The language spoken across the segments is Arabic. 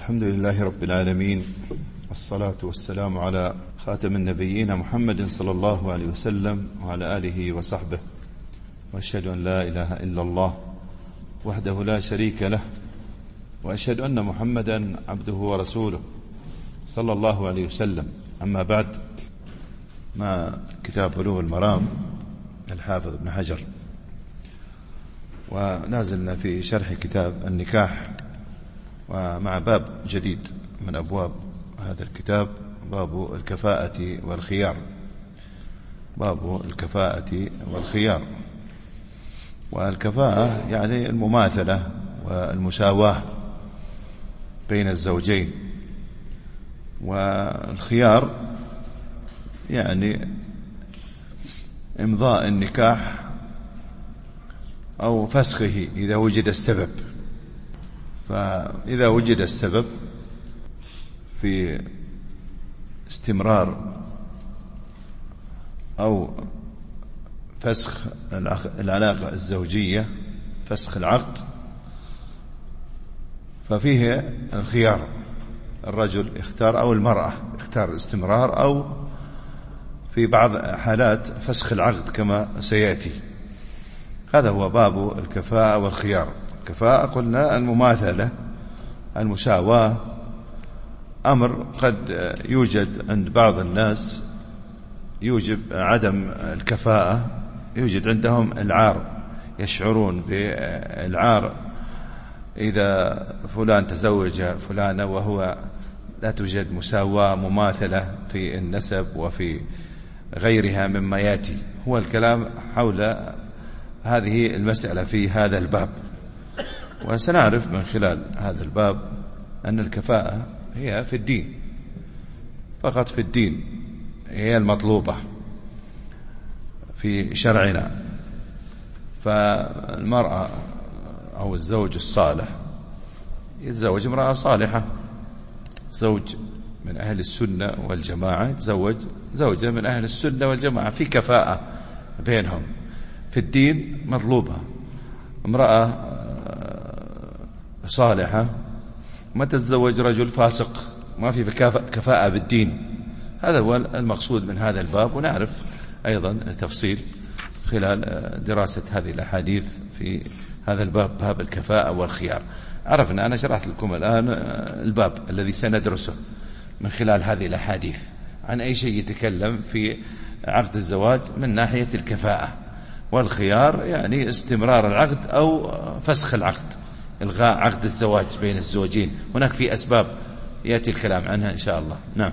الحمد لله رب العالمين، والصلاة والسلام على خاتم النبيين محمد صلى الله عليه وسلم وعلى آله وصحبه، وأشهد أن لا إله إلا الله وحده لا شريك له، وأشهد أن محمدا عبده ورسوله صلى الله عليه وسلم. أما بعد، مع كتاب بلوغ المرام الحافظ ابن حجر، ونازلنا في شرح كتاب النكاح، ومع باب جديد من أبواب هذا الكتاب، باب الكفاءة والخيار. باب الكفاءة والخيار، والكفاءة يعني المماثلة والمساواة بين الزوجين، والخيار يعني إمضاء النكاح أو فسخه إذا وجد السبب. فإذا وجد السبب في استمرار أو فسخ العلاقة الزوجية، فسخ العقد، ففيه الخيار. الرجل يختار أو المرأة يختار الاستمرار، أو في بعض حالات فسخ العقد كما سيأتي. هذا هو باب الكفاءة والخيار. الكفاءة قلنا المماثلة، المساواة، أمر قد يوجد عند بعض الناس يوجب عدم الكفاءة، يوجد عندهم العار، يشعرون بالعار إذا فلان تزوج فلانة وهو لا توجد مساواة مماثلة في النسب وفي غيرها مما يأتي. هو الكلام حول هذه المسألة في هذا الباب، وسنعرف من خلال هذا الباب أن الكفاءة هي في الدين، فقط في الدين هي المطلوبة في شرعنا. فالمرأة أو الزوج الصالح يتزوج امرأة صالحة، زوج من أهل السنة والجماعة يتزوج زوجة من أهل السنة والجماعة، في كفاءة بينهم في الدين مطلوبة. امرأة صالحة ما تتزوج رجل فاسق، ما في كفاءة بالدين. هذا هو المقصود من هذا الباب، ونعرف أيضا تفصيل خلال دراسة هذه الأحاديث في هذا الباب، باب الكفاءة والخيار. عرفنا، أنا شرحت لكم الآن الباب الذي سندرسه من خلال هذه الأحاديث عن أي شيء يتكلم في عقد الزواج من ناحية الكفاءة، والخيار يعني استمرار العقد أو فسخ العقد، إلغاء عقد الزواج بين الزوجين. هناك في أسباب يأتي الكلام عنها إن شاء الله. نعم.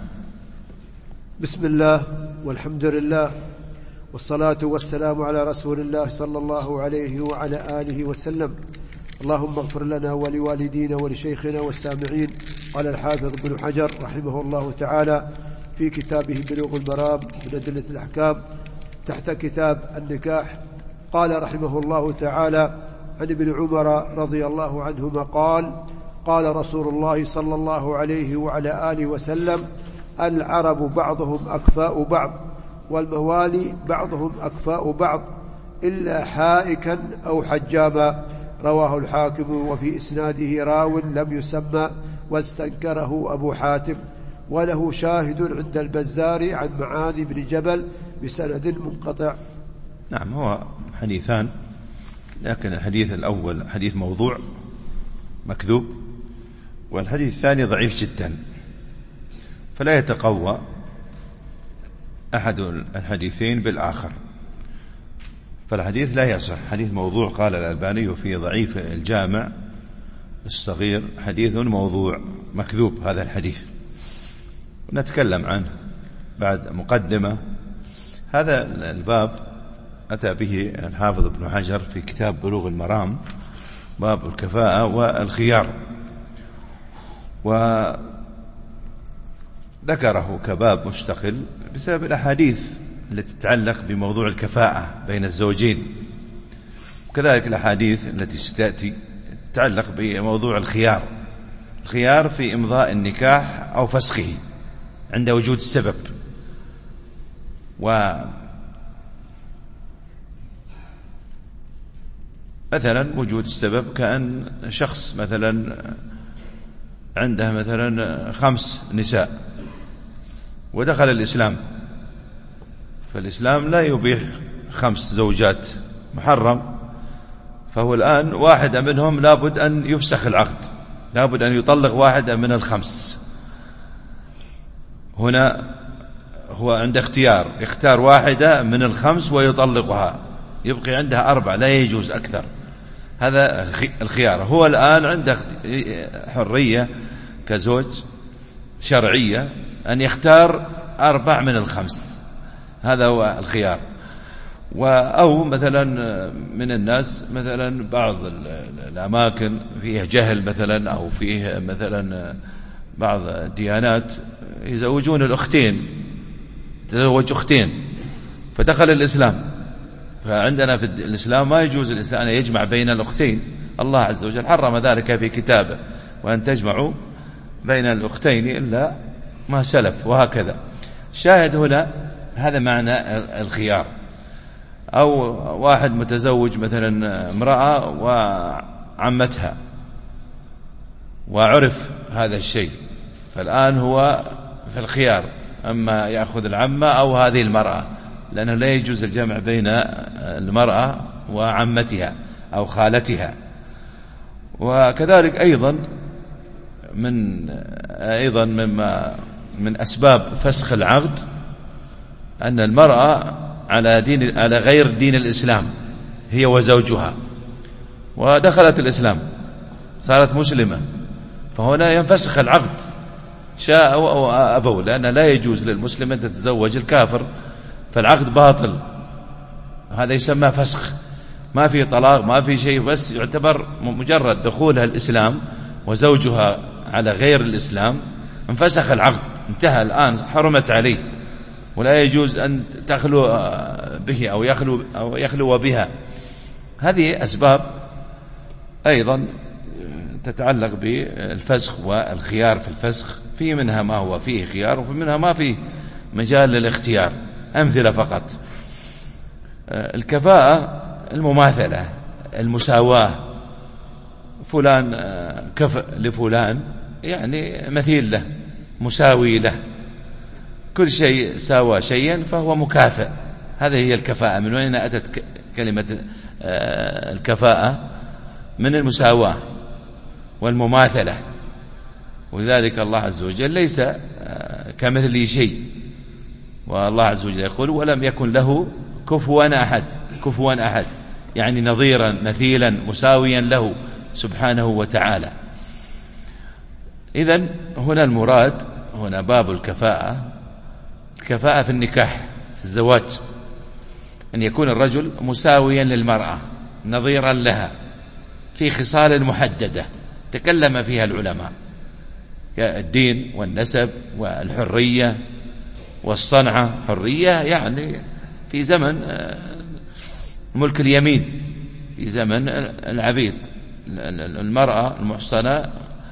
بسم الله والحمد لله، والصلاة والسلام على رسول الله صلى الله عليه وعلى آله وسلم. اللهم اغفر لنا ولوالدينا ولشيخنا والسامعين. قال الحافظ ابن حجر رحمه الله تعالى في كتابه بلوغ المرام من أدلة الأحكام تحت كتاب النكاح، قال رحمه الله تعالى عن ابن عمر رضي الله عنهما قال: قال رسول الله صلى الله عليه وعلى آله وسلم: العرب بعضهم أكفاء بعض، والموالي بعضهم أكفاء بعض، إلا حائكا أو حجاما. رواه الحاكم، وفي إسناده راو لم يسمى واستنكره أبو حاتم، وله شاهد عند البزار عن معاذ بن جبل بسند منقطع. نعم، هو حديثان، لكن الحديث الأول حديث موضوع مكذوب، والحديث الثاني ضعيف جدا، فلا يتقوى أحد الحديثين بالآخر، فالحديث لا يصح. حديث موضوع قال الألباني في ضعيف الجامع الصغير: حديث موضوع مكذوب هذا الحديث، ونتكلم عنه بعد مقدمة. هذا الباب أتى به الحافظ ابن حجر في كتاب بلوغ المرام، باب الكفاءة والخيار، وذكره كباب مستقل بسبب الأحاديث التي تتعلق بموضوع الكفاءة بين الزوجين، وكذلك الأحاديث التي ستأتي تتعلق بموضوع الخيار. الخيار في إمضاء النكاح أو فسخه عند وجود السبب. مثلا وجود السبب، كأن شخص مثلا عنده مثلا 5 نساء ودخل الإسلام، فالإسلام لا يبيح 5 زوجات، محرم. فهو الآن واحدة منهم لابد أن يفسخ العقد، لابد أن يطلق واحدة من ال5. هنا هو عنده اختيار، يختار واحدة من ال5 ويطلقها، يبقي عندها 4، لا يجوز أكثر. هذا الخيار. هو الآن عنده حرية كزوج شرعية أن يختار 4 من ال5، هذا هو الخيار. أو مثلا من الناس مثلا بعض الأماكن فيها جهل مثلا، أو فيه مثلا بعض الديانات يزوجون الأختين، تزوج أختين فدخل الإسلام. فعندنا في الإسلام ما يجوز الإنسان أن يجمع بين الأختين، الله عز وجل حرم ذلك في كتابه، وأن تجمعوا بين الأختين إلا ما سلف، وهكذا. شاهد هنا هذا معنى الخيار. أو واحد متزوج مثلا امرأة وعمتها وعرف هذا الشيء، فالآن هو في الخيار، أما يأخذ العمة أو هذه المرأة، لأنه لا يجوز الجمع بين المرأة وعمتها أو خالتها. وكذلك أيضا من أسباب فسخ العقد أن المرأة على غير دين الإسلام هي وزوجها، ودخلت الإسلام صارت مسلمة، فهنا ينفسخ العقد شاء أو أبوا، لأن لا يجوز للمسلم أن تتزوج الكافر، فالعقد باطل. هذا يسمى فسخ، ما في طلاق ما في شيء، بس يعتبر مجرد دخولها الإسلام وزوجها على غير الإسلام انفسخ العقد، انتهى الآن، حرمت عليه، ولا يجوز أن تخلو به أو يخلو بها. هذه أسباب أيضا تتعلق بالفسخ والخيار في الفسخ، في منها ما هو فيه خيار، وفي منها ما فيه مجال للاختيار. أمثلة فقط: الكفاءة، المماثلة، المساواة، فلان كفء لفلان يعني مثيل له، مساوي له، كل شيء ساوى شيئا فهو مكافئ. هذه هي الكفاءة. من وين أتت كلمة الكفاءة؟ من المساواة والمماثلة. ولذلك الله عز وجل ليس كمثله شيء، والله عز وجل يقول: ولم يكن له كفوا أحد. كفوا أحد يعني نظيرا مثيلا مساويا له سبحانه وتعالى. إذن هنا المراد، هنا باب الكفاءة، الكفاءة في النكاح، في الزواج، أن يكون الرجل مساويا للمرأة نظيرا لها في خصال محددة تكلم فيها العلماء، الدين والنسب والحرية والصنعة. حرية يعني في زمن ملك اليمين، في زمن العبيد، المرأة المحصنة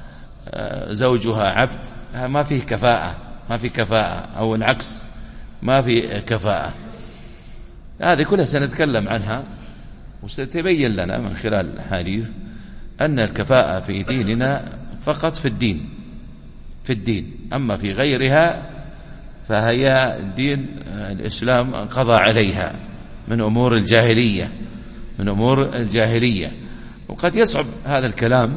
زوجها عبد، ما فيه كفاءة، ما في كفاءة، أو العكس ما في كفاءة. هذه كلها سنتكلم عنها، وستبين لنا من خلال الحديث أن الكفاءة في ديننا فقط في الدين، في الدين، أما في غيرها فهي دين الإسلام قضى عليها من أمور الجاهلية، من أمور الجاهلية. وقد يصعب هذا الكلام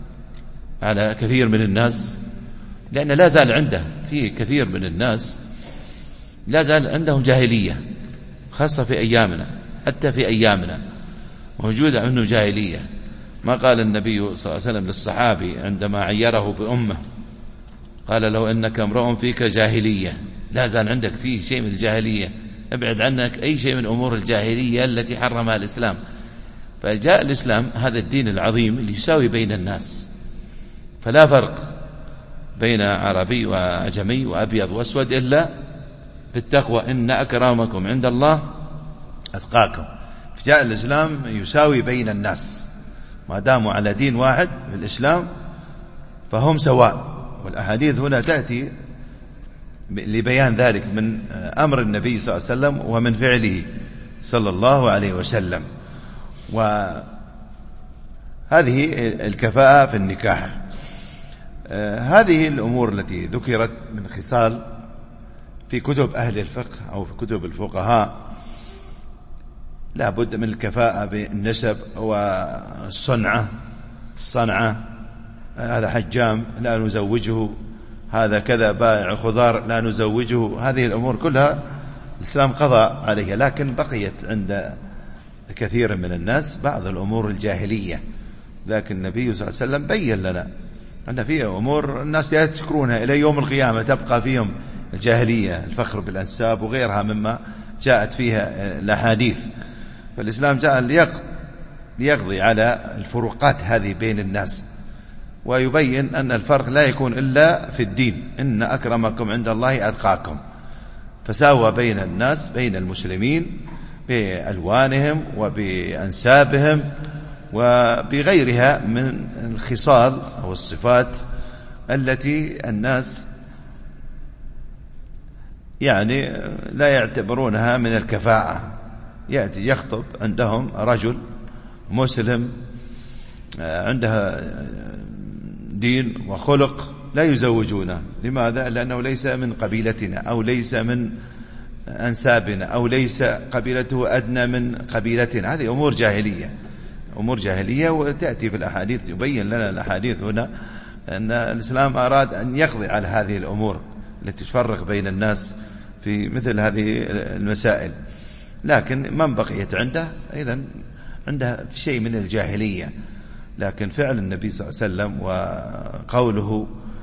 على كثير من الناس، لأن لا زال عنده في كثير من الناس لا زال عندهم جاهلية، خاصة في أيامنا، حتى في أيامنا موجودة عنده جاهلية. ما قال النبي صلى الله عليه وسلم للصحابي عندما عيره بأمه، قال له: إنك امرؤ فيك جاهلية، لا زال عندك فيه شيء من الجاهلية، ابعد عنك أي شيء من أمور الجاهلية التي حرمها الإسلام. فجاء الإسلام هذا الدين العظيم اللي يساوي بين الناس، فلا فرق بين عربي وعجمي وأبيض وأسود إلا بالتقوى، إن أكرمكم عند الله أتقاكم. فجاء الإسلام يساوي بين الناس، ما داموا على دين واحد في الإسلام فهم سواء. والأحاديث هنا تأتي لبيان ذلك من أمر النبي صلى الله عليه وسلم ومن فعله صلى الله عليه وسلم. وهذه الكفاءة في النكاح. هذه الأمور التي ذكرت من خصال في كتب أهل الفقه أو في كتب الفقهاء لا بد من الكفاءة بالنسب والصنعة. هذا حجام لا نزوجه، هذا كذا بائع خضار لا نزوجه. هذه الأمور كلها الإسلام قضى عليها، لكن بقيت عند كثير من الناس بعض الأمور الجاهلية. لكن النبي صلى الله عليه وسلم بين لنا أن فيها أمور الناس يذكرونها إلى يوم القيامة تبقى فيهم الجاهلية، الفخر بالأنساب وغيرها مما جاءت فيها الأحاديث. فالإسلام جاء ليقضي على الفروقات هذه بين الناس، ويبين أن الفرق لا يكون إلا في الدين، إن أكرمكم عند الله أتقاكم. فساوى بين الناس، بين المسلمين، بألوانهم وبأنسابهم وبغيرها من الخصال أو الصفات التي الناس يعني لا يعتبرونها من الكفاءة. يأتي يخطب عندهم رجل مسلم عندها دين وخلق لا يزوجونه. لماذا؟ لأنه ليس من قبيلتنا أو ليس من أنسابنا أو ليس قبيلته أدنى من قبيلتنا. هذه أمور جاهلية وتأتي في الأحاديث. يبين لنا الأحاديث هنا أن الإسلام أراد أن يقضي على هذه الأمور التي تفرق بين الناس في مثل هذه المسائل. لكن من بقيت عنده شيء من الجاهلية. لكن فعل النبي صلى الله عليه وسلم وقوله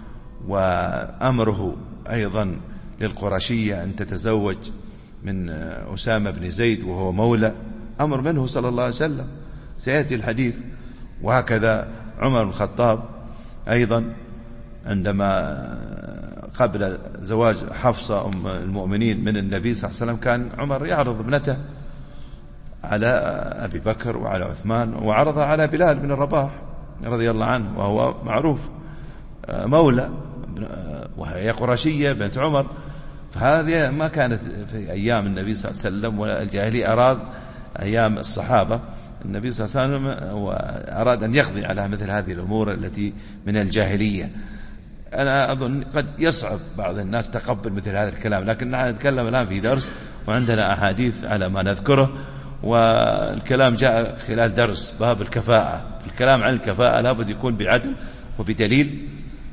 وأمره أيضا للقرشية أن تتزوج من أسامة بن زيد وهو مولى، أمر منه صلى الله عليه وسلم، سيأتي الحديث. وهكذا عمر بن الخطاب أيضا عندما قبل زواج حفصة أم المؤمنين من النبي صلى الله عليه وسلم كان عمر يعرض ابنته على أبي بكر وعلى عثمان، وعرضها على بلال بن الرباح رضي الله عنه وهو معروف مولى، وهي قرشية بنت عمر. فهذه ما كانت في أيام النبي صلى الله عليه وسلم، والجاهلية أراد أيام الصحابة النبي صلى الله عليه وسلم وأراد أن يقضي على مثل هذه الأمور التي من الجاهلية. أنا أظن قد يصعب بعض الناس تقبل مثل هذا الكلام، لكن نحن نتكلم الآن في درس وعندنا أحاديث على ما نذكره، والكلام جاء خلال درس باب الكفاءة. الكلام عن الكفاءة لابد يكون بعدل وبدليل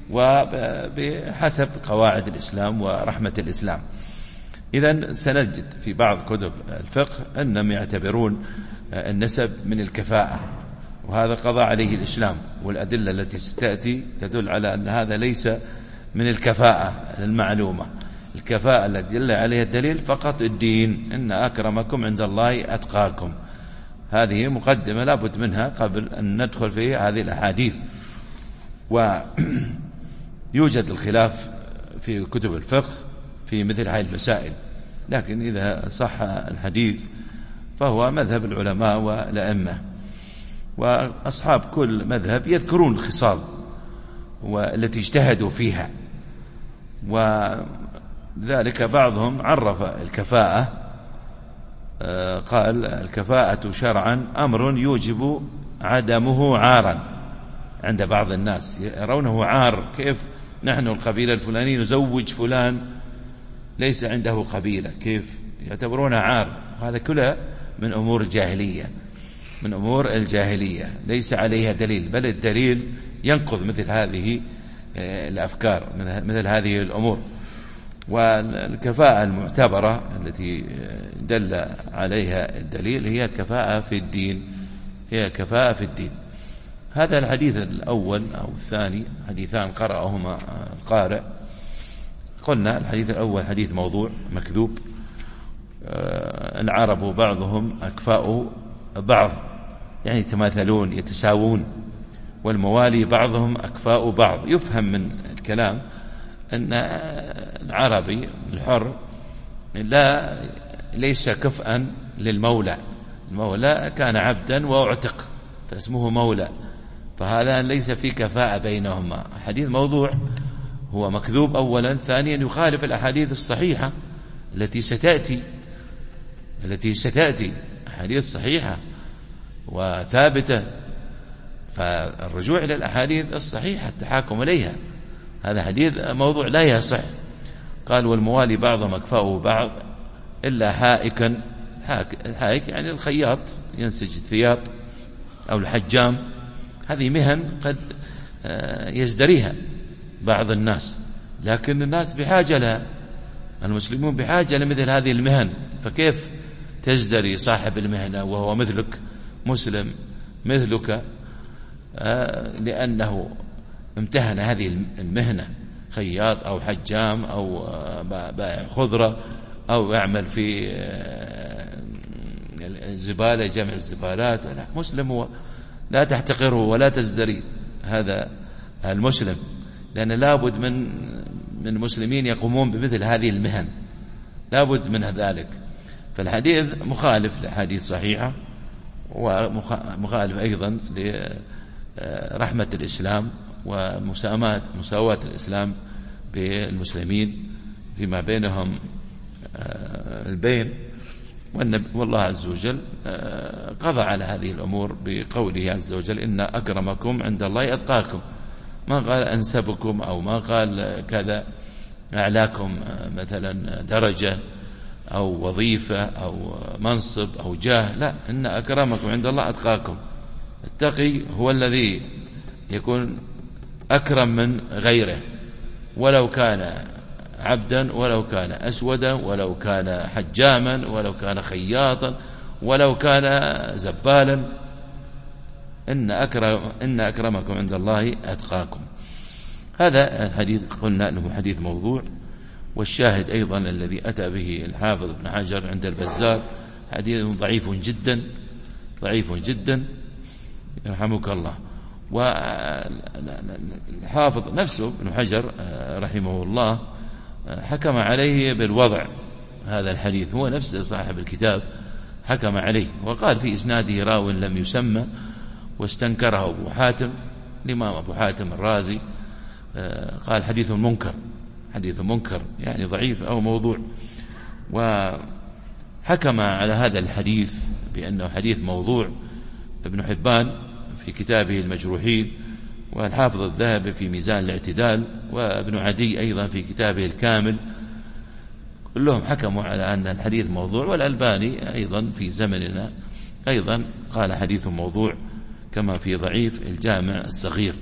وبحسب قواعد الإسلام ورحمة الإسلام. إذن سنجد في بعض كتب الفقه أنهم يعتبرون النسب من الكفاءة، وهذا قضى عليه الإسلام، والأدلة التي ستأتي تدل على أن هذا ليس من الكفاءة المعلومة. الكفاءة التي دل عليها الدليل فقط الدين، إن أكرمكم عند الله أتقاكم. هذه مقدمة لابد منها قبل أن ندخل في هذه الأحاديث. ويوجد الخلاف في كتب الفقه في مثل هذه المسائل، لكن إذا صح الحديث فهو مذهب العلماء والأئمة، وأصحاب كل مذهب يذكرون الخصال والتي اجتهدوا فيها. وذلك بعضهم عرف الكفاءة قال الكفاءة شرعا أمر يوجب عدمه عارا. عند بعض الناس يرونه عار، كيف نحن القبيلة الفلانية نزوج فلان ليس عنده قبيلة، كيف يعتبرونه عار؟ هذا كله من أمور الجاهلية، من أمور الجاهلية ليس عليها دليل، بل الدليل ينقض مثل هذه الأفكار، مثل هذه الأمور. والكفاءة المعتبرة التي دل عليها الدليل هي الكفاءة في الدين، هي الكفاءة في الدين. هذا الحديث الأول أو الثاني حديثان قرأهما القارئ. قلنا الحديث الأول حديث موضوع مكذوب. العرب بعضهم أكفاء بعض، يعني يتماثلون يتساوون، والموالي بعضهم أكفاء بعض. يفهم من الكلام أن العربي الحر ليس كفءا للمولى. المولى كان عبدا واعتق فاسمه مولى، فهذا ليس في كفاءة بينهما. حديث موضوع هو مكذوب أولا، ثانيا يخالف الأحاديث الصحيحة التي ستأتي أحاديث صحيحة وثابتة. فالرجوع إلى الأحاديث الصحيحة التحاكم إليها هذا حديث موضوع لا يصح. قال والموالي بعضهم أكفاؤه بعض إلا حائكا. حائك يعني الخياط ينسج الثياب، أو الحجام. هذه مهن قد يزدريها بعض الناس، لكن الناس بحاجة لها، المسلمون بحاجة لمثل هذه المهن. فكيف تزدري صاحب المهنة وهو مثلك مسلم مثلك، لأنه امتهن هذه المهنة، خياط أو حجام أو بائع خضرة أو يعمل في الزبالة، جمع الزبالات. مسلم هو، لا تحتقره ولا تزدري هذا المسلم، لأن لابد من المسلمين يقومون بمثل هذه المهن، لابد من ذلك. فالحديث مخالف لحديث صحيحة، ومخالف أيضا لرحمة الإسلام ومساواة الإسلام بالمسلمين فيما بينهم البين. والله عز وجل قضى على هذه الأمور بقوله عز وجل إن أكرمكم عند الله أتقاكم. ما قال أنسبكم، أو ما قال كذا أعلاكم مثلا درجة أو وظيفة أو منصب أو جاه، لا، إن أكرمكم عند الله أتقاكم. التقي هو الذي يكون أكرم من غيره، ولو كان عبدا، ولو كان أسودا، ولو كان حجاما، ولو كان خياطا، ولو كان زبالا. إن أكرمكم عند الله أتقاكم. هذا الحديث قلنا أنه حديث موضوع. والشاهد أيضا الذي أتى به الحافظ ابن حجر عند البزار حديث ضعيف جدا، ضعيف جدا يرحمك الله. والحافظ نفسه ابن حجر رحمه الله حكم عليه بالوضع. هذا الحديث هو نفسه صاحب الكتاب حكم عليه، وقال في إسناده راو لم يسمى، واستنكره أبو حاتم، الإمام أبو حاتم الرازي قال حديث منكر، حديث منكر يعني ضعيف أو موضوع. وحكم على هذا الحديث بأنه حديث موضوع ابن حبان في كتابه المجروحين، والحافظ الذهبي في ميزان الاعتدال، وابن عدي أيضا في كتابه الكامل، كلهم حكموا على أن الحديث موضوع. والألباني أيضا في زمننا أيضا قال حديث موضوع، كما في ضعيف الجامع الصغير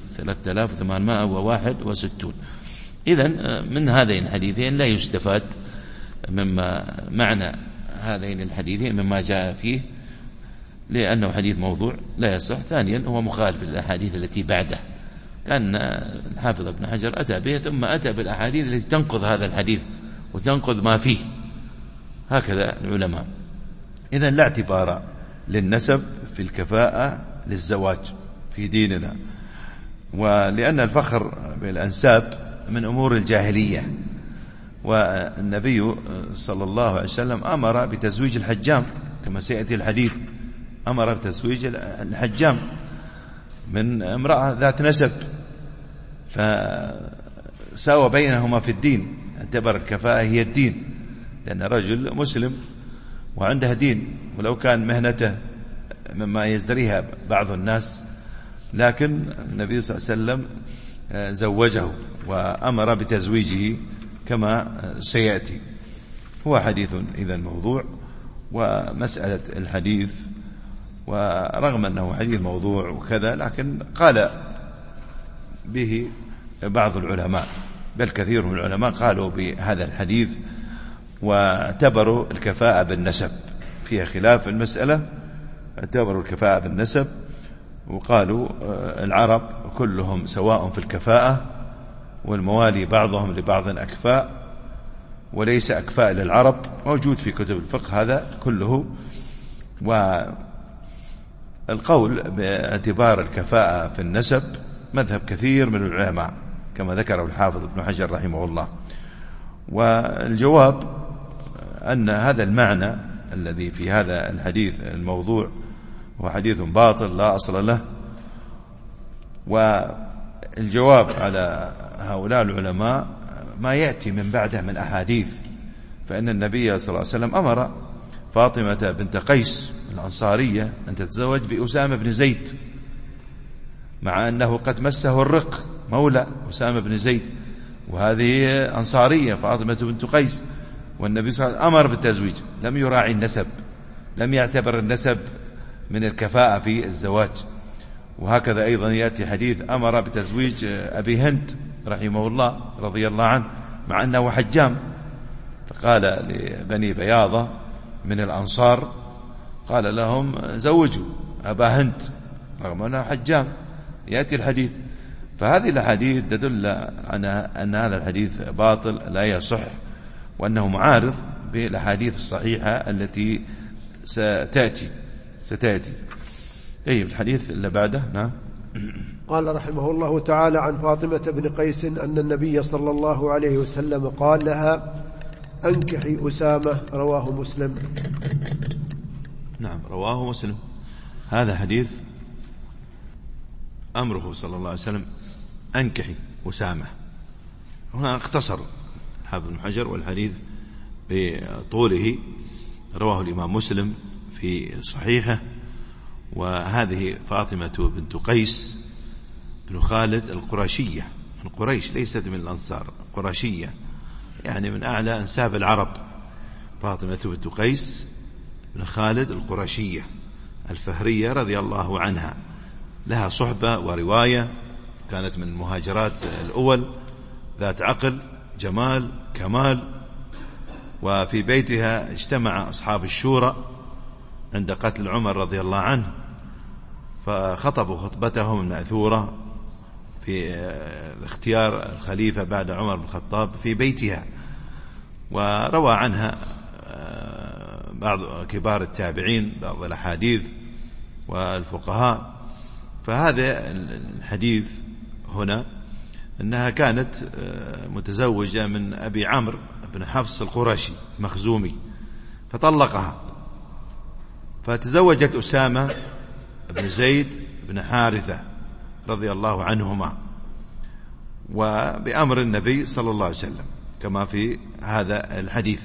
3861. إذن من هذين الحديثين لا يستفاد مما معنى هذين الحديثين مما جاء فيه، لأنه حديث موضوع لا يصح. ثانيا هو مخالف للأحاديث التي بعده، كان الحافظ ابن حجر أتى به ثم أتى بالأحاديث التي تنقض هذا الحديث وتنقض ما فيه، هكذا العلماء. إذن لا اعتبار للنسب في الكفاءة للزواج في ديننا، ولأن الفخر بالأنساب من أمور الجاهلية، والنبي صلى الله عليه وسلم أمر بتزويج الحجام كما سيأتي الحديث، أمر بتزويج الحجام من امرأة ذات نسب، فساوى بينهما في الدين، اعتبر الكفاءة هي الدين، لأن رجل مسلم وعنده دين، ولو كان مهنته مما يزدريها بعض الناس، لكن النبي صلى الله عليه وسلم زوجه وأمر بتزويجه كما سيأتي. هو حديث إذا موضوع. ومسألة الحديث، ورغم أنه حديث موضوع وكذا، لكن قال به بعض العلماء، بل كثير من العلماء قالوا بهذا الحديث واعتبروا الكفاءة بالنسب، فيها خلاف المسألة، اعتبروا الكفاءة بالنسب وقالوا العرب كلهم سواء في الكفاءة، والموالي بعضهم لبعض أكفاء، وليس أكفاء للعرب، موجود في كتب الفقه هذا كله. والقول باعتبار الكفاءة في النسب مذهب كثير من العلماء كما ذكره الحافظ ابن حجر رحمه الله. والجواب أن هذا المعنى الذي في هذا الحديث الموضوع هو حديث باطل لا أصل له. والجواب على هؤلاء العلماء ما يأتي من بعده من أحاديث، فإن النبي صلى الله عليه وسلم أمر فاطمة بنت قيس الأنصارية أن تتزوج بأسامة بن زيد، مع أنه قد مسه الرق، مولى أسامة بن زيد، وهذه أنصارية فاطمة بنت قيس، والنبي صلى الله عليه وسلم أمر بالتزويج، لم يراعي النسب، لم يعتبر النسب من الكفاءة في الزواج. وهكذا أيضا يأتي حديث أمر بتزويج أبي هند رحمه الله رضي الله عنه مع أنه حجام، فقال لبني بياضة من الأنصار قال لهم زوجوا أبا هند رغم أنه حجام، يأتي الحديث. فهذه الحديث تدل على أن هذا الحديث باطل لا يصح، وأنه معارض بالأحاديث الصحيحة التي ستأتي. طيب الحديث اللي بعده. نعم. قال رحمه الله تعالى عن فاطمة بن قيس أن النبي صلى الله عليه وسلم قال لها أنكحي أسامة، رواه مسلم. نعم رواه مسلم. هذا حديث أمره صلى الله عليه وسلم أنكحي أسامة. هنا اختصر حافظ بن حجر والحديث بطوله رواه الإمام مسلم في صحيحه. وهذه فاطمة بنت قيس بن خالد القرشية من قريش، ليست من الأنصار، قرشية يعني من أعلى أنساب العرب. فاطمة بنت قيس بن خالد القرشية الفهرية رضي الله عنها، لها صحبة ورواية، كانت من المهاجرات الأول، ذات عقل جمال كمال. وفي بيتها اجتمع أصحاب الشورى عند قتل عمر رضي الله عنه، فخطبوا خطبتهم المأثورة في اختيار الخليفة بعد عمر بن الخطاب في بيتها. وروى عنها بعض كبار التابعين بعض الأحاديث والفقهاء. فهذا الحديث هنا أنها كانت متزوجة من أبي عمرو بن حفص القرشي المخزومي، فطلقها، فتزوجت أسامة بن زيد بن حارثة رضي الله عنهما، وبأمر النبي صلى الله عليه وسلم كما في هذا الحديث.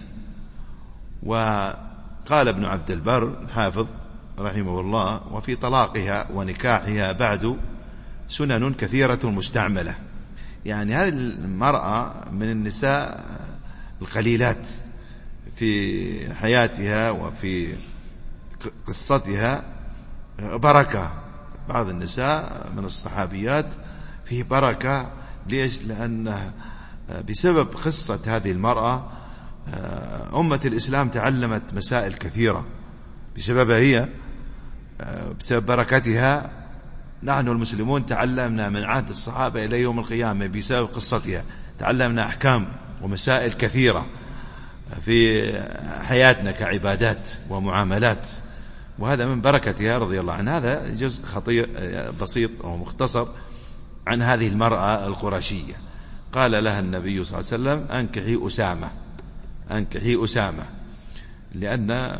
وقال ابن عبد البر الحافظ رحمه الله وفي طلاقها ونكاحها بعد سنن كثيرة مستعملة. يعني هذه المرأة من النساء القليلات في حياتها وفي قصتها بركة. بعض النساء من الصحابيات فيه بركة. ليش؟ لأن بسبب قصة هذه المرأة أمة الإسلام تعلمت مسائل كثيرة بسببها هي، بسبب بركتها نحن المسلمون تعلمنا من عهد الصحابة إلى يوم القيامة، بسبب قصتها تعلمنا أحكام ومسائل كثيرة في حياتنا كعبادات ومعاملات، وهذا من بركتها رضي الله عنها. هذا جزء خطير بسيط أو مختصر عن هذه المرأة القرشية. قال لها النبي صلى الله عليه وسلم أنكحي أسامة، أنكحي أسامة، لأن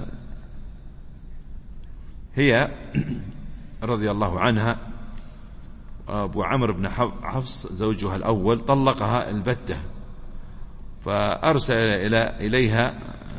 هي رضي الله عنها أبو عمرو بن حفص زوجها الأول طلقها البتة، فأرسل إليها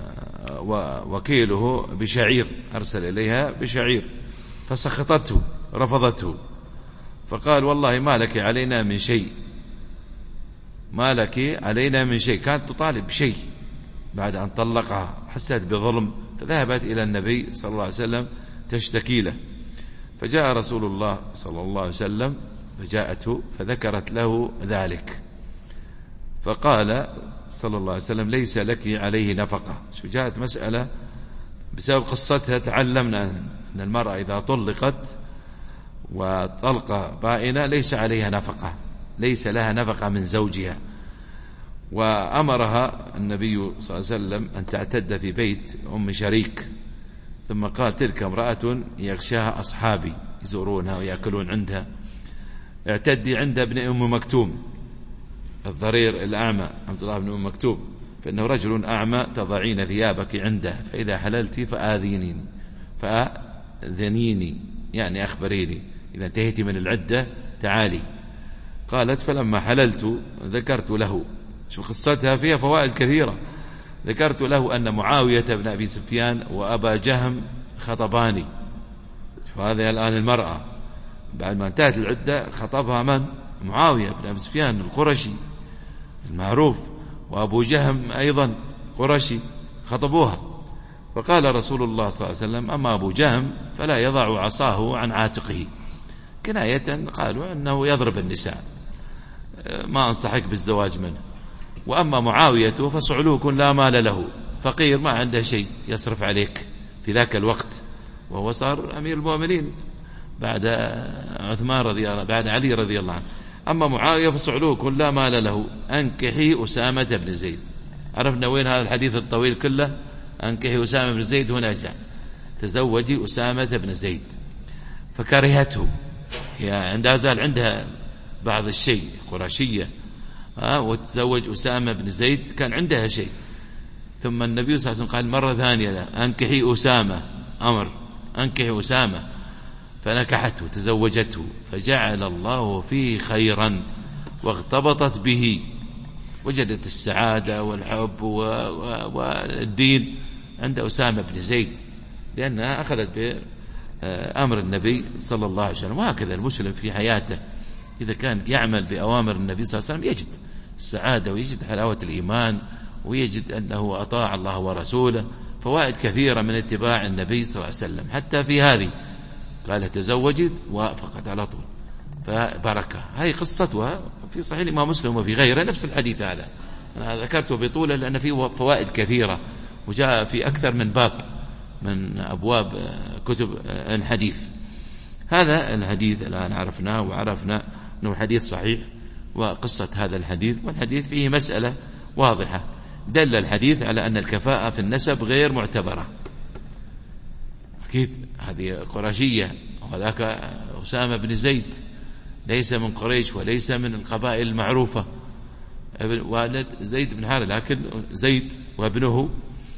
وكيله بشعير، أرسل إليها بشعير فسخطته رفضته، فقال والله ما لك علينا من شيء، ما لك علينا من شيء. كانت تطالب بشيء بعد أن طلقها، حست بظلم، فذهبت إلى النبي صلى الله عليه وسلم تشتكي له. فجاء رسول الله صلى الله عليه وسلم فجاءته فذكرت له ذلك، فقال صلى الله عليه وسلم ليس لك عليه نفقة. شو جاءت مسألة بسبب قصتها تعلمنا أن المرأة إذا طلقت وطلقة بائنة ليس عليها نفقة، ليس لها نفقة من زوجها. وأمرها النبي صلى الله عليه وسلم أن تعتد في بيت أم شريك، ثم قال تلك امرأة يغشاها أصحابي يزورونها ويأكلون عندها، اعتدي عند ابن أم مكتوم الضرير الأعمى عبد الله بن أم مكتوم، فإنه رجل أعمى تضعين ثيابك عنده، فإذا حللت فأذنيني يعني أخبريني، إذا انتهيت من العدة تعالي. قالت فلما حللت ذكرت له، شوف قصتها فيها فوائد كثيرة، ذكرت له أن معاوية بن أبي سفيان وأبا جهم خطباني. فهذا الآن المرأة بعد ما انتهت العدة خطبها من؟ معاوية بن أبي سفيان القرشي المعروف، وأبو جهم أيضا قرشي خطبوها، فقال رسول الله صلى الله عليه وسلم: أما أبو جهم فلا يضع عصاه عن عاتقه، كناية قالوا أنه يضرب النساء، ما أنصحك بالزواج منه. وأما معاوية فصعلوك لا مال له، فقير ما عنده شيء يصرف عليك في ذاك الوقت، وهو صار أمير المؤمنين بعد عثمان رضي الله، بعد علي رضي الله عنه. أما معاوية فصعلوك لا مال له، أنكحي أسامة بن زيد. عرفنا وين هذا الحديث الطويل كله؟ أنكحي أسامة بن زيد، هنا جاء تزوجي أسامة بن زيد، فكرهته، هي عندها زال عندها بعض الشيء قرشية، وتزوج أسامة بن زيد كان عندها شيء. ثم النبي صلى الله عليه وسلم قال مرة ثانية لا، أنكحي أسامة، أمر أنكحي أسامة، فنكحته تزوجته، فجعل الله فيه خيرا واغتبطت به، وجدت السعادة والحب والدين عند أسامة بن زيد، لأنها أخذت بأمر النبي صلى الله عليه وسلم. وهكذا المسلم في حياته إذا كان يعمل بأوامر النبي صلى الله عليه وسلم يجد السعادة، ويجد حلاوة الإيمان، ويجد أنه أطاع الله ورسوله. فوائد كثيرة من اتباع النبي صلى الله عليه وسلم، حتى في هذه قال تزوجت وافقت على طول، فبركة. هذه قصتها في صحيح الإمام مسلم وفي غيره، نفس الحديث هذا أنا ذكرته بطولة لأن فيه فوائد كثيرة، وجاء في أكثر من باب من أبواب كتب الحديث. هذا الحديث الآن عرفناه، وعرفنا أنه حديث صحيح وقصة هذا الحديث. والحديث فيه مسألة واضحة، دل الحديث على أن الكفاءة في النسب غير معتبرة. أكيد هذه قرشية، وذاك أسامة بن زيد ليس من قريش وليس من القبائل المعروفة، والد زيد بن حارثة، لكن زيد وابنه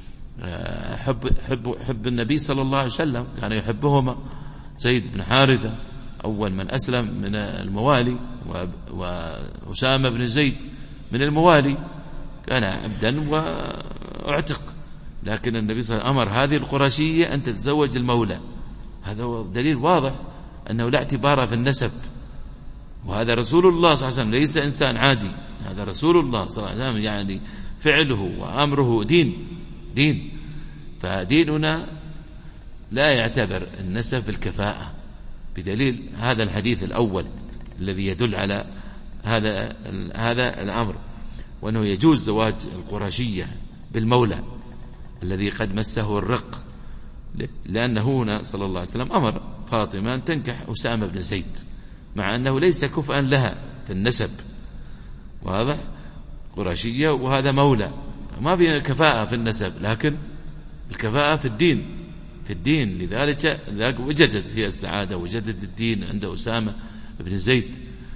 حب النبي صلى الله عليه وسلم، كان يحبهما. زيد بن حارثة أول من أسلم من الموالي، وأسامة بن زيد من الموالي، كان عبدا واعتق، لكن النبي صلى الله عليه وسلم أمر هذه القرشية أن تتزوج المولى. هذا دليل واضح أنه لا اعتبار في النسب، وهذا رسول الله صلى الله عليه وسلم ليس إنسان عادي، هذا رسول الله صلى الله عليه وسلم، يعني فعله وأمره دين، فديننا لا يعتبر النسب الكفاءة، بدليل هذا الحديث الأول الذي يدل على هذا الأمر، وأنه يجوز زواج القرشية بالمولى الذي قد مسه الرق، لأنه هنا صلى الله عليه وسلم أمر فاطمة أن تنكح أسامة بن زيد، مع أنه ليس كفءا لها في النسب، واضح، قرشية وهذا مولى، ما في كفاءة في النسب، لكن الكفاءة في الدين، لذلك وجدت فيها السعادة، وجدت الدين عند أسامة بن زيد.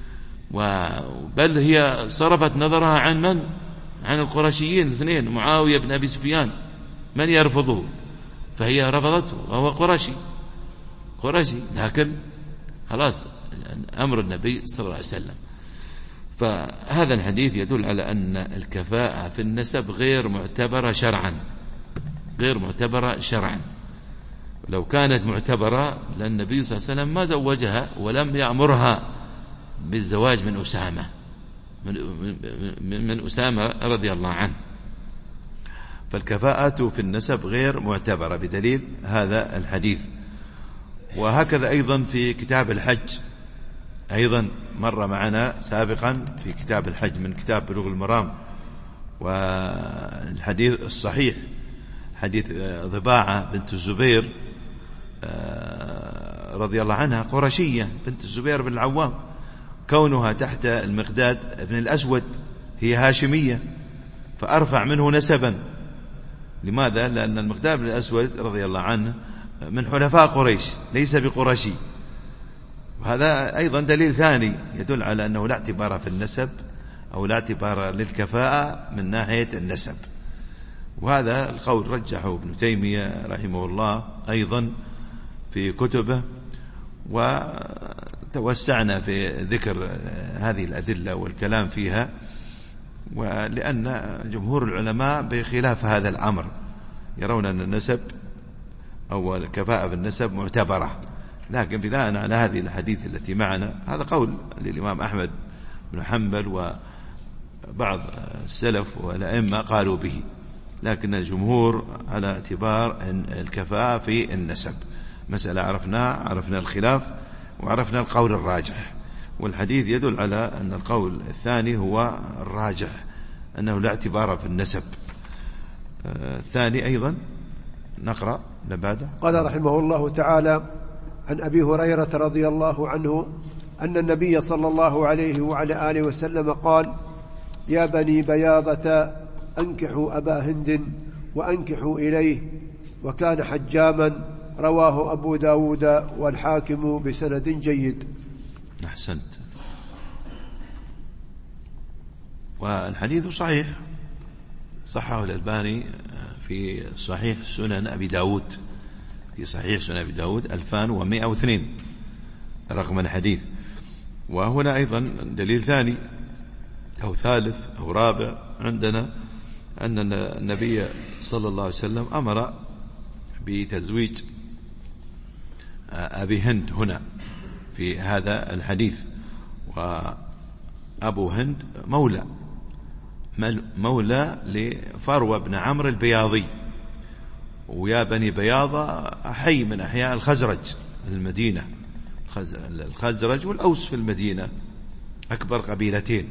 بل هي صرفت نظرها عن من؟ عن القرشيين الاثنين، معاوية بن أبي سفيان، من يرفضه؟ فهي رفضته، وهو قرشي، لكن خلاص أمر النبي صلى الله عليه وسلم. فهذا الحديث يدل على أن الكفاءة في النسب غير معتبرة شرعا. لو كانت معتبرة لأن النبي صلى الله عليه وسلم ما زوجها ولم يأمرها بالزواج من أسامة من أسامة رضي الله عنه. فالكفاءة في النسب غير معتبرة بدليل هذا الحديث. وهكذا أيضا في كتاب الحج، أيضا مر معنا سابقا في كتاب الحج من كتاب بلوغ المرام، والحديث الصحيح حديث ضباعة بنت الزبير رضي الله عنها، قرشية بنت الزبير بن العوام، كونها تحت المقداد بن الأسود هي هاشمية، فأرفع منه نسبا. لماذا؟ لأن المقداد بن الأسود رضي الله عنه من حلفاء قريش، ليس بقرشي. وهذا أيضا دليل ثاني يدل على أنه لا اعتبار في النسب، أو لا اعتبار للكفاءة من ناحية النسب. وهذا القول رجحه ابن تيمية رحمه الله أيضا في كتبه، وتوسعنا في ذكر هذه الأدلة والكلام فيها، ولأن جمهور العلماء بخلاف هذا الأمر، يرون أن النسب أو الكفاءة بالنسب معتبرة، لكن بناء على هذه الحديث التي معنا، هذا قول للإمام أحمد بن حنبل بعض السلف والأئمة قالوا به، لكن الجمهور على اعتبار أن الكفاءة في النسب. مسألة عرفنا الخلاف وعرفنا القول الراجح، والحديث يدل على أن القول الثاني هو الراجح، أنه لا اعتبار في النسب. الثاني أيضا نقرأ لبعده. قال رحمه الله تعالى: عن أبي هريرة رضي الله عنه أن النبي صلى الله عليه وعلى آله وسلم قال: يا بني بياضة أنكحوا أبا هند وأنكحوا إليه وكان حجاما. رواه أبو داود والحاكم بسند جيد. أحسنت. والحديث صحيح، صححه الألباني في صحيح سنن أبي داود، في صحيح سنن أبي داود 2102 رقم الحديث. وهنا أيضا دليل ثاني أو ثالث أو رابع عندنا، أن النبي صلى الله عليه وسلم أمر بتزويج أبي هند هنا في هذا الحديث. وأبو هند مولى لفروة بن عمرو البياضي. ويا بني بياضة حي من أحياء الخزرج المدينة، الخزرج والأوس في المدينة أكبر قبيلتين،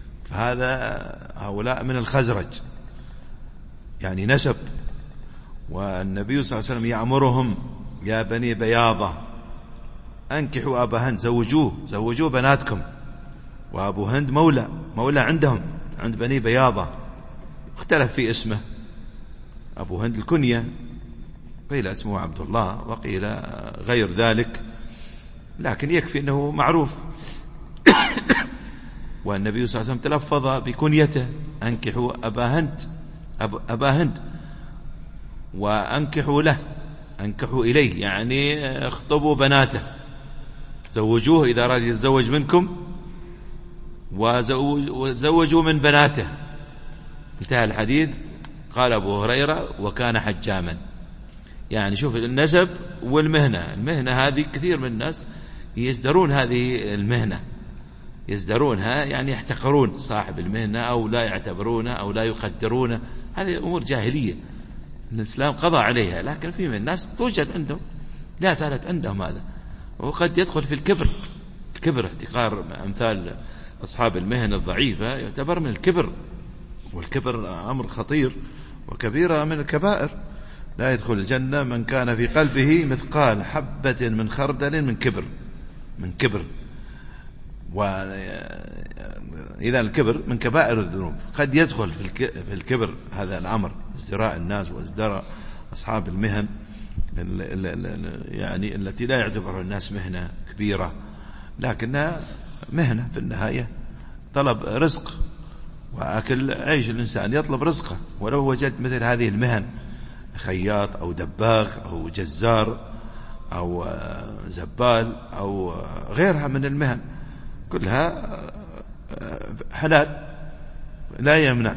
هؤلاء من الخزرج يعني نسب. والنبي صلى الله عليه وسلم يأمرهم: يا بني بياضة أنكحوا أبا هند، زوجوه بناتكم. وأبو هند مولى عندهم، عند بني بياضة. اختلف في اسمه. أبو هند الكنية، قيل اسمه عبد الله وقيل غير ذلك، لكن يكفي أنه معروف. والنبي صلى الله عليه وسلم تلفظ بكنيته: أنكحوا أبا هند وأنكحوا له، أنكحوا إليه يعني اخطبوا بناته، زوجوه إذا أراد يتزوج منكم، وزوجوا من بناته. انتهى الحديث. قال أبو هريرة: وكان حجاما. يعني شوف النسب والمهنة هذه كثير من الناس يزدرون هذه المهنة، يزدرونها يعني يحتقرون صاحب المهنة أو لا يعتبرونه أو لا يقدرونه. هذه أمور جاهلية الإسلام قضى عليها، لكن في من الناس توجد عندهم، لا زالت عندهم هذا. وقد يدخل في الكبر احتقار أمثال أصحاب المهن الضعيفة، يعتبر من الكبر، والكبر أمر خطير وكبيرة من الكبائر. لا يدخل الجنة من كان في قلبه مثقال حبة من خردل من كبر. وإذا الكبر من كبائر الذنوب، قد يدخل في الكبر هذا الأمر، ازدراء الناس وازدراء أصحاب المهن يعني التي لا يعتبر الناس مهنة كبيرة، لكنها مهنة في النهاية، طلب رزق وأكل عيش. الإنسان يطلب رزقه، ولو وجد مثل هذه المهن، خياط أو دباغ أو جزار أو زبال أو غيرها من المهن، كلها حلال لا يمنع.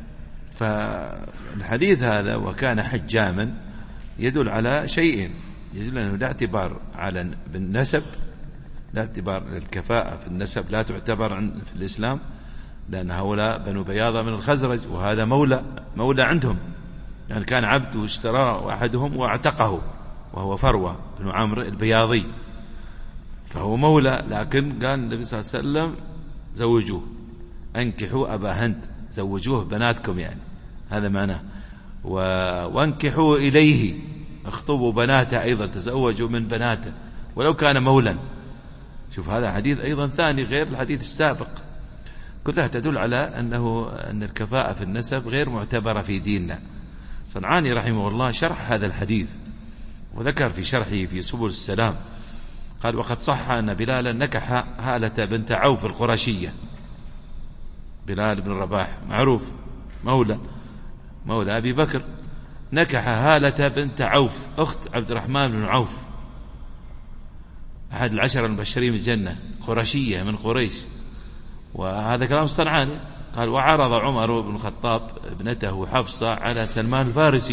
فالحديث هذا وكان حجاما يدل على شيئين: يدل أنه لا اعتبار بالنسب، لا اعتبار للكفاءة في النسب، لا تعتبر في الإسلام، لأن هؤلاء بنو بياضة من الخزرج، وهذا مولى عندهم، يعني كان عبد واشترى أحدهم واعتقه، وهو فروة بن عمرو البياضي، فهو مولى. لكن قال النبي صلى الله عليه وسلم: زوجوه، أنكحوا أبا هند، زوجوه بناتكم، يعني هذا معناه. وانكحوا إليه، اخطبوا بناته أيضا، تزوجوا من بناته ولو كان مولا. شوف هذا حديث أيضا ثاني غير الحديث السابق، كلها تدل على أن الكفاءة في النسب غير معتبرة في ديننا. صنعاني رحمه الله شرح هذا الحديث، وذكر في شرحه في سبل السلام، قال: وقد صح أن بلالا نكح هالة بنت عوف القرشية. بلال بن رباح معروف، مولى أبي بكر، نكح هالة بنت عوف أخت عبد الرحمن بن عوف، أحد العشر المبشرين بالجنة، قرشية من قريش. وهذا كلام الصنعاني. قال: وعرض عمر بن الخطاب ابنته حفصة على سلمان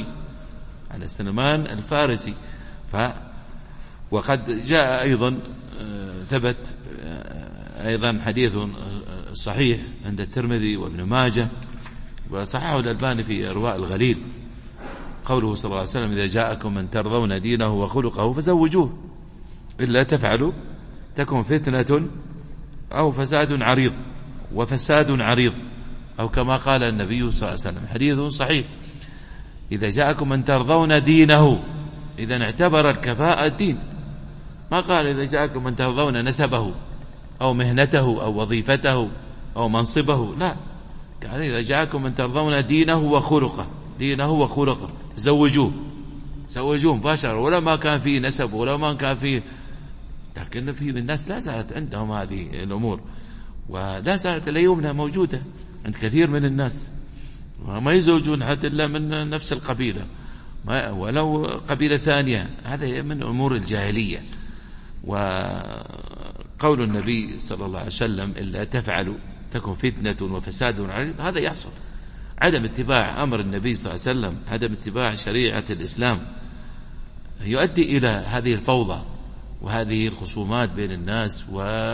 الفارسي، وقد جاء أيضا ثبت أيضا حديث صحيح عند الترمذي وابن ماجه، وصححه الألباني في إرواء الغليل، قوله صلى الله عليه وسلم: إذا جاءكم من ترضون دينه وخلقه فزوجوه، إلا تفعلوا تكن فتنة أو فساد عريض، وفساد عريض، أو كما قال النبي صلى الله عليه وسلم، حديث صحيح. إذا جاءكم من ترضون دينه، إذا اعتبر الكفاءة الدين، ما قال إذا جاءكم من ترضون نسبه أو مهنته أو وظيفته أو منصبه، لا، قال إذا جاءكم من ترضون دينه وخلقه، دينه وخلقه زوجوه مباشرة، ولا ما كان فيه نسب ولا ما كان فيه. لكن في الناس لا زالت عندهم هذه الأمور، ولا زالت اليومنا موجودة عند كثير من الناس، وما يزوجون حتى إلا من نفس القبيلة ولو قبيلة ثانية. هذا من أمور الجاهلية. وقول النبي صلى الله عليه وسلم: إلا تفعلوا تكن فتنة وفساد عريض، هذا يحصل. عدم اتباع أمر النبي صلى الله عليه وسلم، عدم اتباع شريعة الإسلام يؤدي إلى هذه الفوضى وهذه الخصومات بين الناس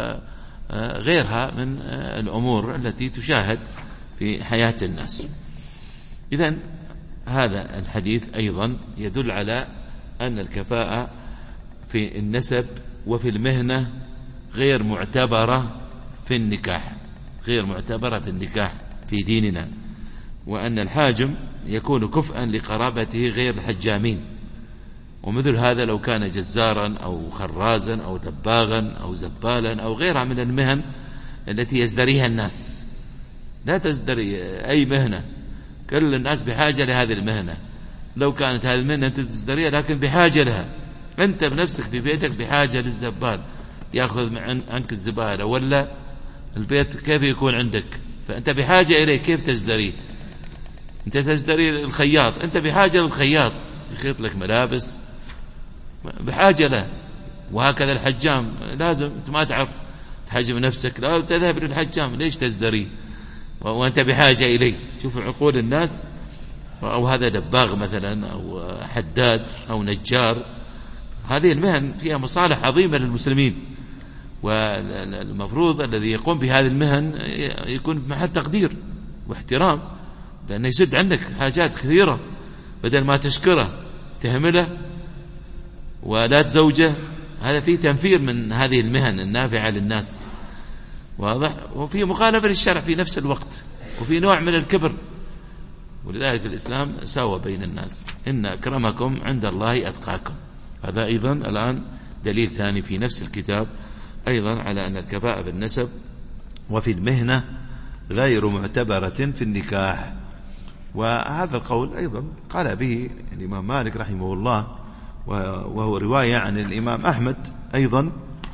وغيرها من الأمور التي تشاهد في حياة الناس. إذن هذا الحديث أيضا يدل على أن الكفاءة في النسب وفي المهنة غير معتبرة في النكاح، غير معتبرة في النكاح في ديننا، وأن الحاجم يكون كفءا لقرابته غير الحجامين. ومثل هذا لو كان جزارا أو خرازا أو دباغا أو زبالا أو غيرها من المهن التي يزدريها الناس. لا تزدري أي مهنة، كل الناس بحاجة لهذه المهنة. لو كانت هذه المهنة أنت تزدريها لكن بحاجة لها، أنت بنفسك في بيتك بحاجة للزبال يأخذ عنك الزبالة، ولا البيت كيف يكون عندك، فأنت بحاجة إليه، كيف تزدريه؟ أنت تزدري الخياط، أنت بحاجة للخياط يخيط لك ملابس، بحاجة له. وهكذا الحجام، لازم أنت ما تعرف تحجم نفسك، لا تذهب للحجام، ليش تزدري وأنت بحاجة إليه؟ شوف عقول الناس. أو هذا دباغ مثلا، أو حداد، أو نجار. هذه المهن فيها مصالح عظيمة للمسلمين، والمفروض الذي يقوم بهذه المهن يكون بمحل تقدير واحترام، لأنه يسد عنك حاجات كثيرة، بدل ما تشكره تهمله ولا تزوجه. هذا فيه تنفير من هذه المهن النافعة للناس، واضح؟ وفي مخالفة للشرع في نفس الوقت، وفي نوع من الكبر. ولذلك الإسلام ساوى بين الناس: إن أكرمكم عند الله أتقاكم. هذا أيضا الآن دليل ثاني في نفس الكتاب أيضا على أن الكفاءة بالنسب وفي المهنة غير معتبرة في النكاح. وهذا القول أيضا قال به الإمام مالك رحمه الله، وهو رواية عن الإمام أحمد أيضا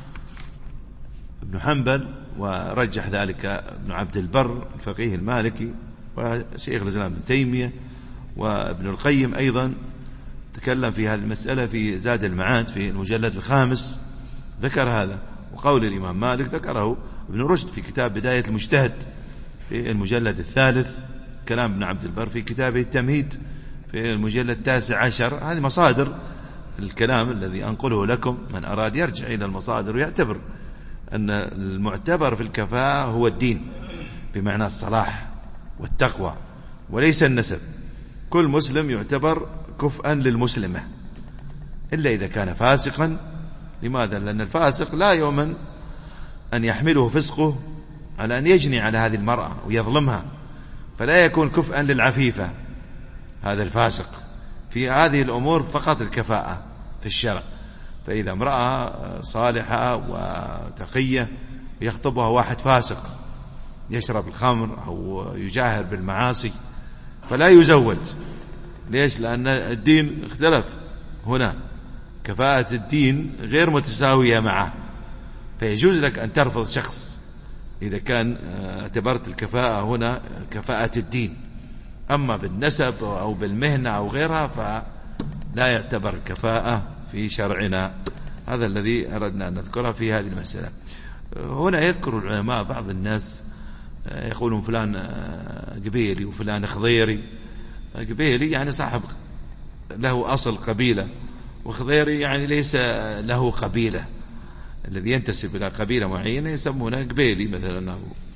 ابن حنبل، ورجح ذلك ابن عبد البر الفقيه المالكي، وشيخ الإسلام ابن تيمية، وابن القيم أيضا تكلم في هذه المسألة في زاد المعاد في المجلد 5 ذكر هذا. وقول الإمام مالك ذكره ابن رشد في كتاب بداية المجتهد في المجلد 3، كلام ابن عبد البر في كتابه التمهيد في المجلد 19. هذه مصادر الكلام الذي أنقله لكم، من أراد يرجع إلى المصادر ويعتبر أن المعتبر في الكفاءة هو الدين بمعنى الصلاح والتقوى، وليس النسب. كل مسلم يعتبر كفءا للمسلمة إلا إذا كان فاسقا. لماذا؟ لأن الفاسق لا يؤمن أن يحمله فسقه على أن يجني على هذه المرأة ويظلمها، فلا يكون كفءا للعفيفة. هذا الفاسق في هذه الأمور فقط الكفاءة في الشرع. فإذا امرأة صالحة وتقية يخطبها واحد فاسق يشرب الخمر أو يجاهر بالمعاصي، فلا يزوج. ليش؟ لأن الدين اختلف هنا، كفاءة الدين غير متساوية معه، فيجوز لك أن ترفض شخص إذا كان اعتبرت الكفاءة هنا كفاءة الدين. أما بالنسب أو بالمهنة أو غيرها فلا يعتبر الكفاءة في شرعنا. هذا الذي أردنا أن نذكره في هذه المسألة. هنا يذكر العلماء بعض الناس يقولون فلان قبيلي وفلان خضيري. قبيلي يعني صاحب له أصل قبيلة، وخضيري يعني ليس له قبيلة. الذي ينتسب إلى قبيلة معينة يسمونه قبيلي مثلا.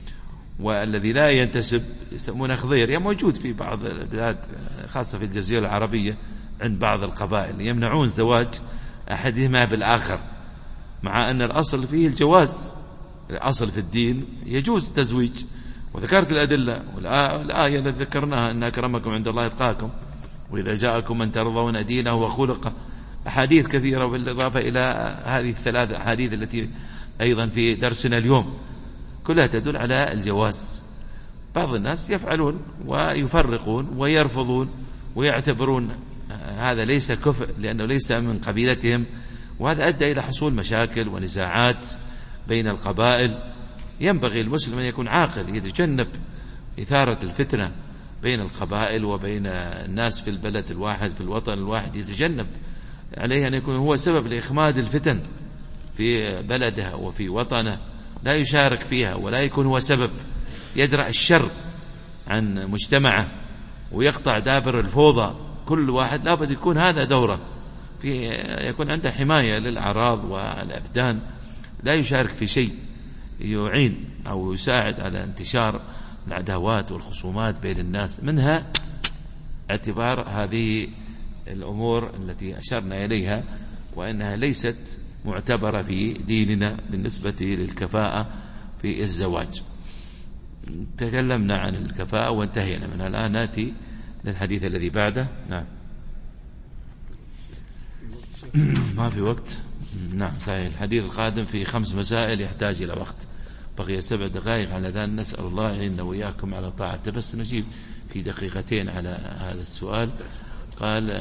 والذي لا ينتسب يسمونه خضير. موجود في بعض البلاد خاصة في الجزيرة العربية عند بعض القبائل يمنعون زواج أحدهما بالآخر، مع أن الأصل فيه الجواز، الأصل في الدين يجوز التزويج. وذكرت الأدلة والآية التي ذكرناها أن أكرمكم عند الله أتقاكم وإذا جاءكم من ترضون دينه وخلقه، أحاديث كثيرة، بالإضافة إلى هذه الثلاث أحاديث التي أيضا في درسنا اليوم كلها تدل على الجواز. بعض الناس يفعلون ويفرقون ويرفضون ويعتبرون هذا ليس كفء لأنه ليس من قبيلتهم، وهذا أدى إلى حصول مشاكل ونزاعات بين القبائل. ينبغي المسلم أن يكون عاقل، يتجنب إثارة الفتنة بين القبائل وبين الناس في البلد الواحد في الوطن الواحد، يتجنب، عليه أن يكون هو سبب لإخماد الفتن في بلده وفي وطنه، لا يشارك فيها ولا يكون هو سبب، يدرأ الشر عن مجتمعه ويقطع دابر الفوضى. كل واحد لابد يكون هذا دوره، يكون عنده حماية للأعراض والأبدان، لا يشارك في شيء يعين أو يساعد على انتشار العداوات والخصومات بين الناس. منها اعتبار هذه الأمور التي أشرنا إليها وأنها ليست معتبرة في ديننا بالنسبة للكفاءة في الزواج. تكلمنا عن الكفاءة وانتهينا منها، الآن نأتي للحديث الذي بعده. نعم. ما في وقت. نعم صحيح. الحديث القادم في 5 مسائل يحتاج إلى وقت، بقي 7 دقائق على ذلك. نسأل الله يعيننا وإياكم على طاعته. بس نجيب في دقيقتين على هذا السؤال. قال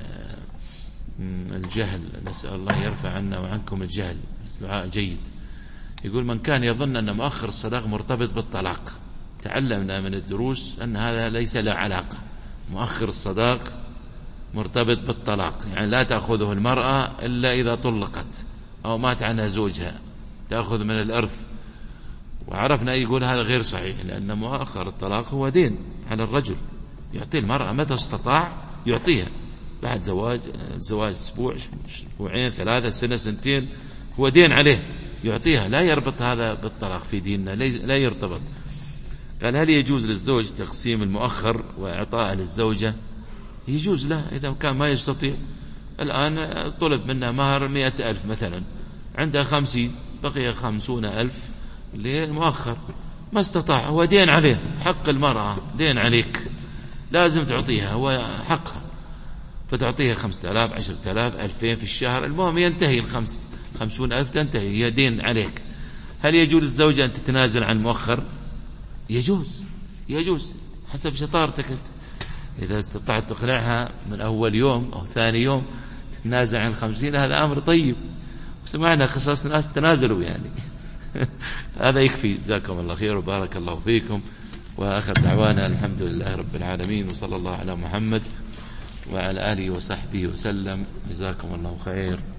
الجهل، نسأل الله يرفع عنا وعنكم الجهل. دعاء جيد. يقول من كان يظن أن مؤخر الصداق مرتبط بالطلاق، تعلمنا من الدروس أن هذا ليس له علاقة. مؤخر الصداق مرتبط بالطلاق، يعني لا تأخذه المرأة إلا إذا طلقت أو مات عنها زوجها، تأخذ من الإرث. وعرفنا يقول هذا غير صحيح، لأن مؤخر الطلاق هو دين على الرجل، يعطي المرأة متى استطاع يعطيها، بعد زواج أسبوع أسبوعين 3 سنة 2 هو دين عليه يعطيها، لا يربط هذا بالطلاق في ديننا، لا يرتبط. قال هل يجوز للزوج تقسيم المؤخر وإعطاء للزوجة؟ يجوز له إذا كان ما يستطيع. الآن طلب منها مهر 100,000 مثلا، عندها 50، بقي 50,000 للمؤخر، ما استطاع، هو دين عليه، حق المرأة دين عليك لازم تعطيها، هو حقها، فتعطيها 5,000 10,000 2000 في الشهر، المهم ينتهي 50,000 تنتهي، هي دين عليك. هل يجوز الزوجة أن تتنازل عن المؤخر؟ يجوز حسب شطارتك أنت، إذا استطعت تقنعها من أول يوم أو ثاني يوم تتنازل عن 50، هذا أمر طيب. وسمعنا قصص ناس تنازلوا يعني. هذا يكفي. جزاكم الله خير وبارك الله فيكم، وآخر دعوانا الحمد لله رب العالمين، وصلى الله على محمد وعلى آله وصحبه وسلم. جزاكم الله خير.